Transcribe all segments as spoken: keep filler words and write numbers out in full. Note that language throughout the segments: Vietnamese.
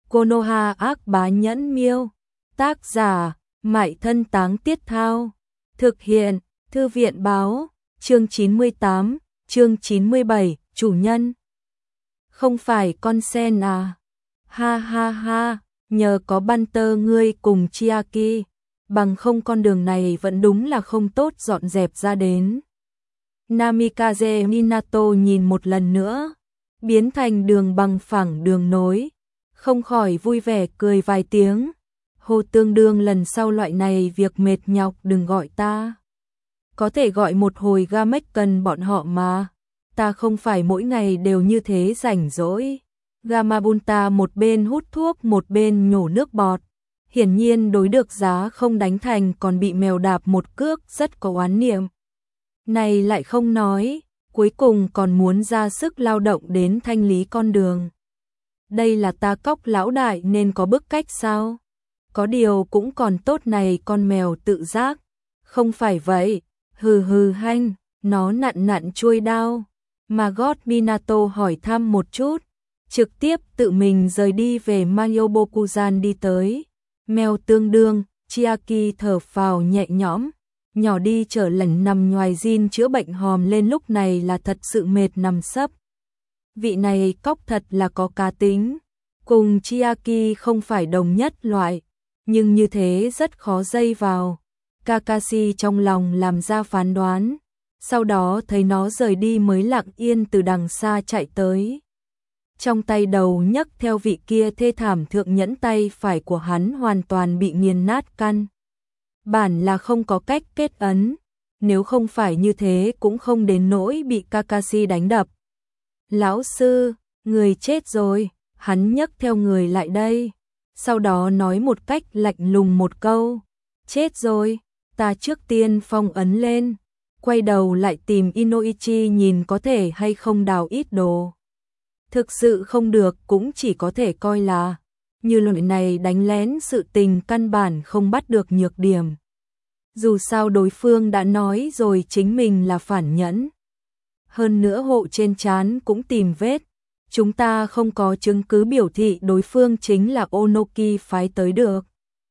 Konoha ác bá nhẫn miêu. Tác giả, Mại Thân Táng Tiết Thao. Thực hiện, Thư viện báo, chương chín mươi tám, chương chín mươi bảy, chủ nhân. Không phải con sen à? Ha ha ha, nhờ có Banter ngươi cùng Chiaki, bằng không con đường này vẫn đúng là không tốt dọn dẹp ra đến. Namikaze Minato nhìn một lần nữa, biến thành đường bằng phẳng đường nối, không khỏi vui vẻ cười vài tiếng. Hồ Tương Đương, lần sau loại này việc mệt nhọc đừng gọi ta. Có thể gọi một hồi Gamek cần bọn họ mà. Ta không phải mỗi ngày đều như thế rảnh rỗi. Gamabunta một bên hút thuốc một bên nhổ nước bọt. Hiển nhiên đối được giá không đánh thành còn bị mèo đạp một cước, rất có oán niệm. Này lại không nói, cuối cùng còn muốn ra sức lao động đến thanh lý con đường. Đây là ta cóc lão đại nên có bức cách sao? Có điều cũng còn tốt này con mèo tự giác. Không phải vậy, hừ hừ hanh, nó nặn nặn chuôi đao. Mà gót Minato hỏi thăm một chút, trực tiếp tự mình rời đi về Mayobokuzan đi tới. Mèo Tương Đương, Chiaki thở phào nhẹ nhõm, nhỏ đi trở lần nằm nhoài zin chữa bệnh hòm lên, lúc này là thật sự mệt nằm sấp. Vị này cóc thật là có cá tính, cùng Chiaki không phải đồng nhất loại, nhưng như thế rất khó dây vào. Kakashi trong lòng làm ra phán đoán, sau đó thấy nó rời đi mới lặng yên từ đằng xa chạy tới. Trong tay đầu nhấc theo vị kia thê thảm thượng nhẫn, tay phải của hắn hoàn toàn bị nghiền nát căn. Bản là không có cách kết ấn, nếu không phải như thế cũng không đến nỗi bị Kakashi đánh đập. Lão sư, người chết rồi, hắn nhấc theo người lại đây. Sau đó nói một cách lạnh lùng một câu, chết rồi, ta trước tiên phong ấn lên, quay đầu lại tìm Inoichi nhìn có thể hay không đào ít đồ. Thực sự không được cũng chỉ có thể coi là, như loại này đánh lén sự tình căn bản không bắt được nhược điểm. Dù sao đối phương đã nói rồi chính mình là phản nhẫn. Hơn nữa hộ trên trán cũng tìm vết. Chúng ta không có chứng cứ biểu thị đối phương chính là Onoki phái tới được.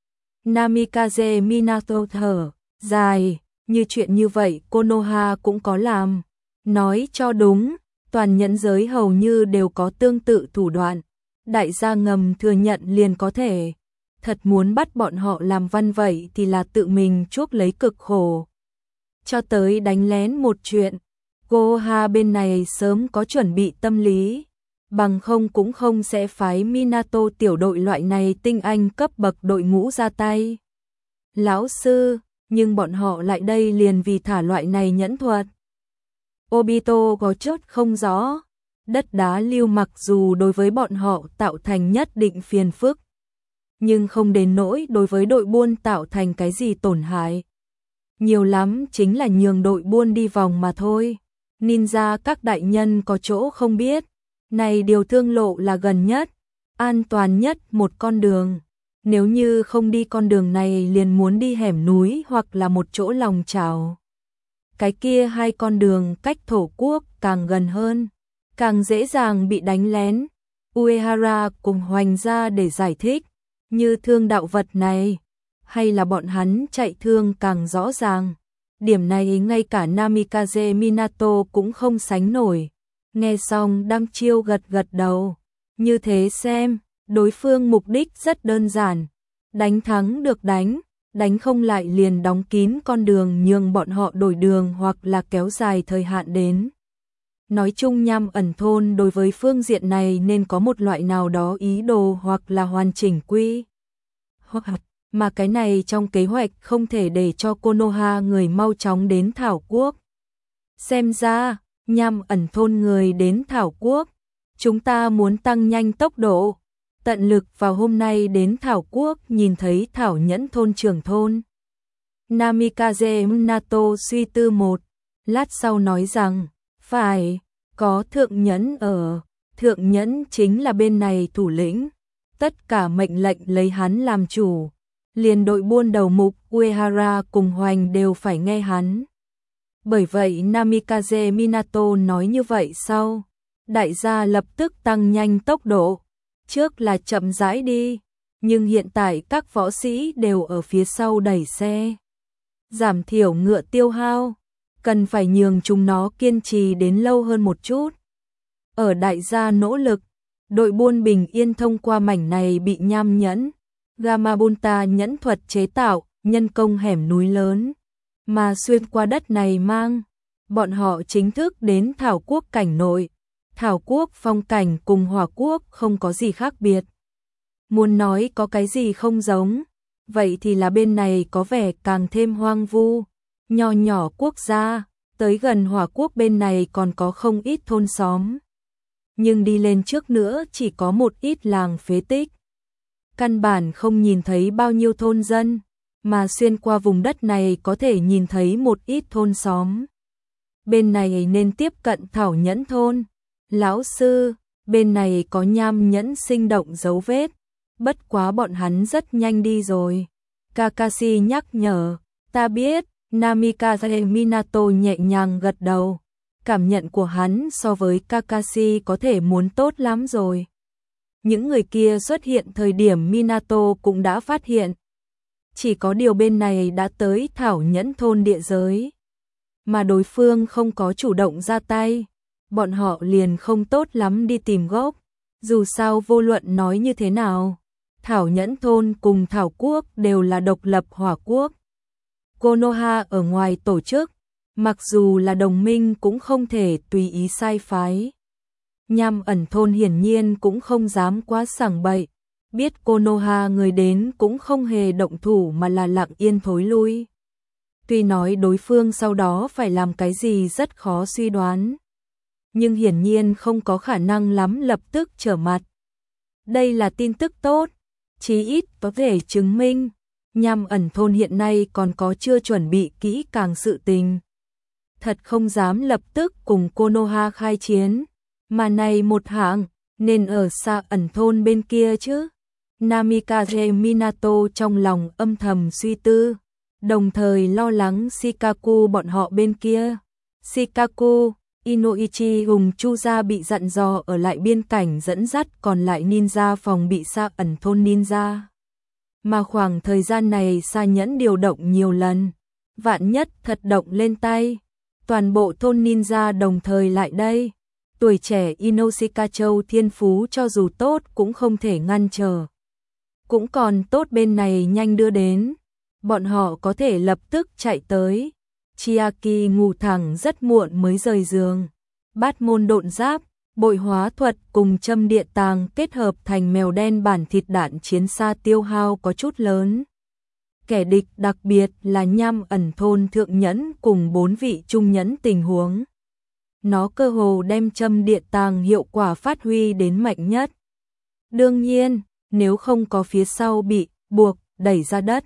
Namikaze Minato thở dài, như chuyện như vậy Konoha cũng có làm. Nói cho đúng, toàn nhẫn giới hầu như đều có tương tự thủ đoạn. Đại gia ngầm thừa nhận liền có thể. Thật muốn bắt bọn họ làm văn vậy thì là tự mình chuốc lấy cực khổ. Cho tới đánh lén một chuyện, Konoha bên này sớm có chuẩn bị tâm lý. Bằng không cũng không sẽ phái Minato tiểu đội loại này tinh anh cấp bậc đội ngũ ra tay. Lão sư, nhưng bọn họ lại đây liền vì thả loại này nhẫn thuật. Obito có chốt không rõ, đất đá lưu mặc dù đối với bọn họ tạo thành nhất định phiền phức, nhưng không đến nỗi đối với đội buôn tạo thành cái gì tổn hại. Nhiều lắm chính là nhường đội buôn đi vòng mà thôi. Ninja các đại nhân có chỗ không biết. Này điều thương lộ là gần nhất, an toàn nhất một con đường. Nếu như không đi con đường này liền muốn đi hẻm núi hoặc là một chỗ lòng chảo. Cái kia hai con đường cách thổ quốc càng gần hơn, càng dễ dàng bị đánh lén. Uehara cùng Hoành ra để giải thích, như thương đạo vật này, hay là bọn hắn chạy thương càng rõ ràng. Điểm này ngay cả Namikaze Minato cũng không sánh nổi. Nghe xong đăm chiêu gật gật đầu. Như thế xem, đối phương mục đích rất đơn giản. Đánh thắng được đánh, đánh không lại liền đóng kín con đường nhường bọn họ đổi đường hoặc là kéo dài thời hạn đến. Nói chung Nham Ẩn thôn đối với phương diện này nên có một loại nào đó ý đồ hoặc là hoàn chỉnh quy. Hoặc mà cái này trong kế hoạch không thể để cho Konoha người mau chóng đến Thảo Quốc. Xem ra, Nham Ẩn thôn người đến Thảo Quốc, chúng ta muốn tăng nhanh tốc độ, tận lực vào hôm nay đến Thảo Quốc nhìn thấy Thảo Nhẫn thôn trưởng thôn. Namikaze Minato suy tư một lát sau nói rằng, phải, có thượng nhẫn ở, thượng nhẫn chính là bên này thủ lĩnh, tất cả mệnh lệnh lấy hắn làm chủ, liền đội buôn đầu mục Uehara cùng Hoành đều phải nghe hắn. Bởi vậy Namikaze Minato nói như vậy sau, đại gia lập tức tăng nhanh tốc độ, trước là chậm rãi đi, nhưng hiện tại các võ sĩ đều ở phía sau đẩy xe. Giảm thiểu ngựa tiêu hao, cần phải nhường chúng nó kiên trì đến lâu hơn một chút. Ở đại gia nỗ lực, đội buôn bình yên thông qua mảnh này bị nham nhẫn, Gamabunta nhẫn thuật chế tạo, nhân công hẻm núi lớn, mà xuyên qua đất này mang. Bọn họ chính thức đến Thảo Quốc cảnh nội. Thảo Quốc phong cảnh cùng Hỏa Quốc không có gì khác biệt. Muốn nói có cái gì không giống, vậy thì là bên này có vẻ càng thêm hoang vu, nho nhỏ quốc gia, tới gần Hỏa Quốc bên này còn có không ít thôn xóm. Nhưng đi lên trước nữa chỉ có một ít làng phế tích. Căn bản không nhìn thấy bao nhiêu thôn dân, mà xuyên qua vùng đất này có thể nhìn thấy một ít thôn xóm. Bên này nên tiếp cận Thảo Nhẫn thôn. Lão sư, bên này có nham nhẫn sinh động dấu vết, bất quá bọn hắn rất nhanh đi rồi. Kakashi nhắc nhở, ta biết. Namikaze Minato nhẹ nhàng gật đầu. Cảm nhận của hắn so với Kakashi có thể muốn tốt lắm rồi. Những người kia xuất hiện thời điểm Minato cũng đã phát hiện. Chỉ có điều bên này đã tới Thảo Nhẫn thôn địa giới, mà đối phương không có chủ động ra tay, bọn họ liền không tốt lắm đi tìm gốc. Dù sao vô luận nói như thế nào, Thảo Nhẫn thôn cùng Thảo Quốc đều là độc lập Hỏa Quốc. Konoha ở ngoài tổ chức, mặc dù là đồng minh cũng không thể tùy ý sai phái. Nham ẩn thôn hiển nhiên cũng không dám quá sảng bậy, biết Konoha người đến cũng không hề động thủ mà là lặng yên thối lui. Tuy nói đối phương sau đó phải làm cái gì rất khó suy đoán, nhưng hiển nhiên không có khả năng lắm lập tức trở mặt. Đây là tin tức tốt, chí ít có thể chứng minh Nham ẩn thôn hiện nay còn có chưa chuẩn bị kỹ càng sự tình. Thật không dám lập tức cùng Konoha khai chiến, mà này một hạng, nên ở xa ẩn thôn bên kia chứ. Namikaze Minato trong lòng âm thầm suy tư, đồng thời lo lắng Shikaku bọn họ bên kia. Shikaku, Inoichi cùng Chuza bị dặn dò ở lại biên cảnh dẫn dắt còn lại ninja phòng bị xa ẩn thôn ninja. Mà khoảng thời gian này Sa Nhẫn điều động nhiều lần, vạn nhất thật động lên tay, toàn bộ thôn ninja đồng thời lại đây. Tuổi trẻ Inoshika Châu thiên phú cho dù tốt cũng không thể ngăn trở. Cũng còn tốt bên này nhanh đưa đến, bọn họ có thể lập tức chạy tới. Chiaki ngủ thẳng rất muộn mới rời giường. Bát môn độn giáp, bội hóa thuật cùng châm địa tàng kết hợp thành mèo đen bản thịt đạn chiến xa tiêu hao có chút lớn. Kẻ địch đặc biệt là Nham ẩn thôn thượng nhẫn cùng bốn vị trung nhẫn tình huống. Nó cơ hồ đem châm địa tàng hiệu quả phát huy đến mạnh nhất. Đương nhiên, nếu không có phía sau bị buộc đẩy ra đất,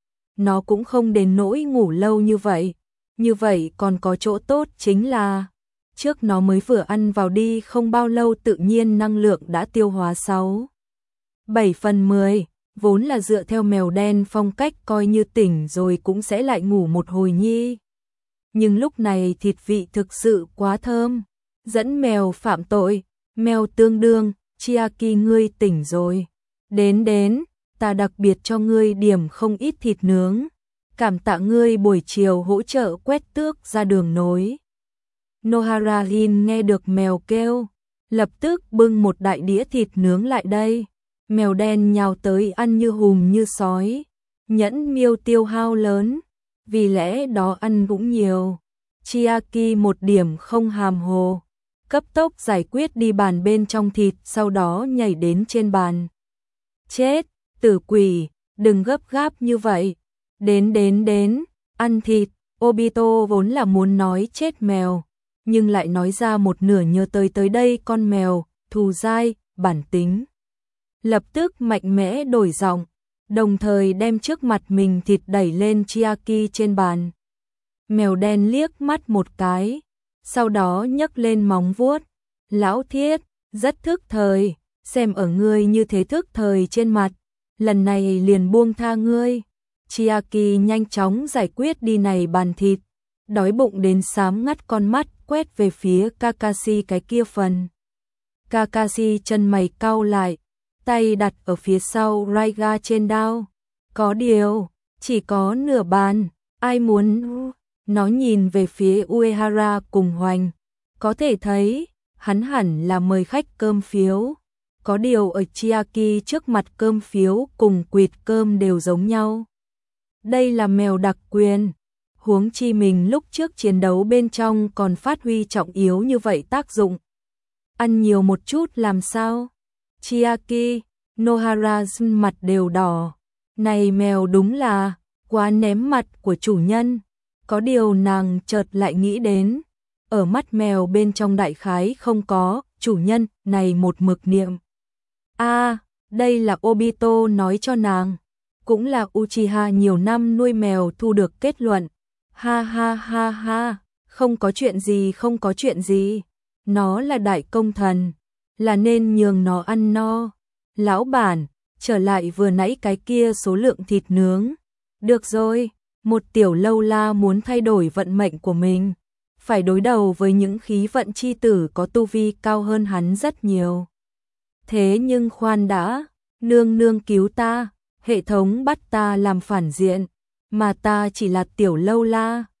nó cũng không đến nỗi ngủ lâu như vậy. Như vậy còn có chỗ tốt chính là trước nó mới vừa ăn vào đi không bao lâu tự nhiên năng lượng đã tiêu hóa sáu, bảy phần mười, vốn là dựa theo mèo đen phong cách coi như tỉnh rồi cũng sẽ lại ngủ một hồi nhi. Nhưng lúc này thịt vị thực sự quá thơm, dẫn mèo phạm tội, mèo tương đương, Chiaki ngươi tỉnh rồi. Đến đến, ta đặc biệt cho ngươi điểm không ít thịt nướng. Cảm tạ ngươi buổi chiều hỗ trợ quét tước ra đường nối. Nohara-hin nghe được mèo kêu, lập tức bưng một đại đĩa thịt nướng lại đây. Mèo đen nhào tới ăn như hùm như sói. Nhẫn miêu tiêu hao lớn, vì lẽ đó ăn cũng nhiều. Chiaki một điểm không hàm hồ, cấp tốc giải quyết đi bàn bên trong thịt, sau đó nhảy đến trên bàn. Chết, tử quỷ, đừng gấp gáp như vậy. Đến đến đến, ăn thịt. Obito vốn là muốn nói chết mèo, nhưng lại nói ra một nửa nhớ tới tới đây con mèo, thù dai, bản tính. Lập tức mạnh mẽ đổi giọng, đồng thời đem trước mặt mình thịt đẩy lên Chiaki trên bàn. Mèo đen liếc mắt một cái, sau đó nhấc lên móng vuốt. Lão thiết, rất thức thời, xem ở ngươi như thế thức thời trên mặt, lần này liền buông tha ngươi. Chiaki nhanh chóng giải quyết đi này bàn thịt, đói bụng đến xám ngắt con mắt quét về phía Kakashi cái kia phần. Kakashi chân mày cau lại, tay đặt ở phía sau Raiga trên đao. Có điều, chỉ có nửa bàn, ai muốn... Nó nhìn về phía Uehara cùng Hoành. Có thể thấy, hắn hẳn là mời khách cơm phiếu. Có điều ở Chiaki trước mặt cơm phiếu cùng quỵt cơm đều giống nhau. Đây là mèo đặc quyền. Huống chi mình lúc trước chiến đấu bên trong còn phát huy trọng yếu như vậy tác dụng. Ăn nhiều một chút làm sao? Chiaki, Nohara mặt đều đỏ. Này mèo đúng là quá ném mặt của chủ nhân. Có điều nàng chợt lại nghĩ đến, ở mắt mèo bên trong đại khái không có chủ nhân này một mực niệm. A, à, đây là Obito nói cho nàng, cũng là Uchiha nhiều năm nuôi mèo thu được kết luận. Ha ha ha ha, không có chuyện gì không có chuyện gì, nó là đại công thần, là nên nhường nó ăn no. Lão bản, trở lại vừa nãy cái kia số lượng thịt nướng. Được rồi, một tiểu lâu la muốn thay đổi vận mệnh của mình, phải đối đầu với những khí vận chi tử có tu vi cao hơn hắn rất nhiều. Thế nhưng khoan đã, nương nương cứu ta, hệ thống bắt ta làm phản diện, mà ta chỉ là tiểu lâu la.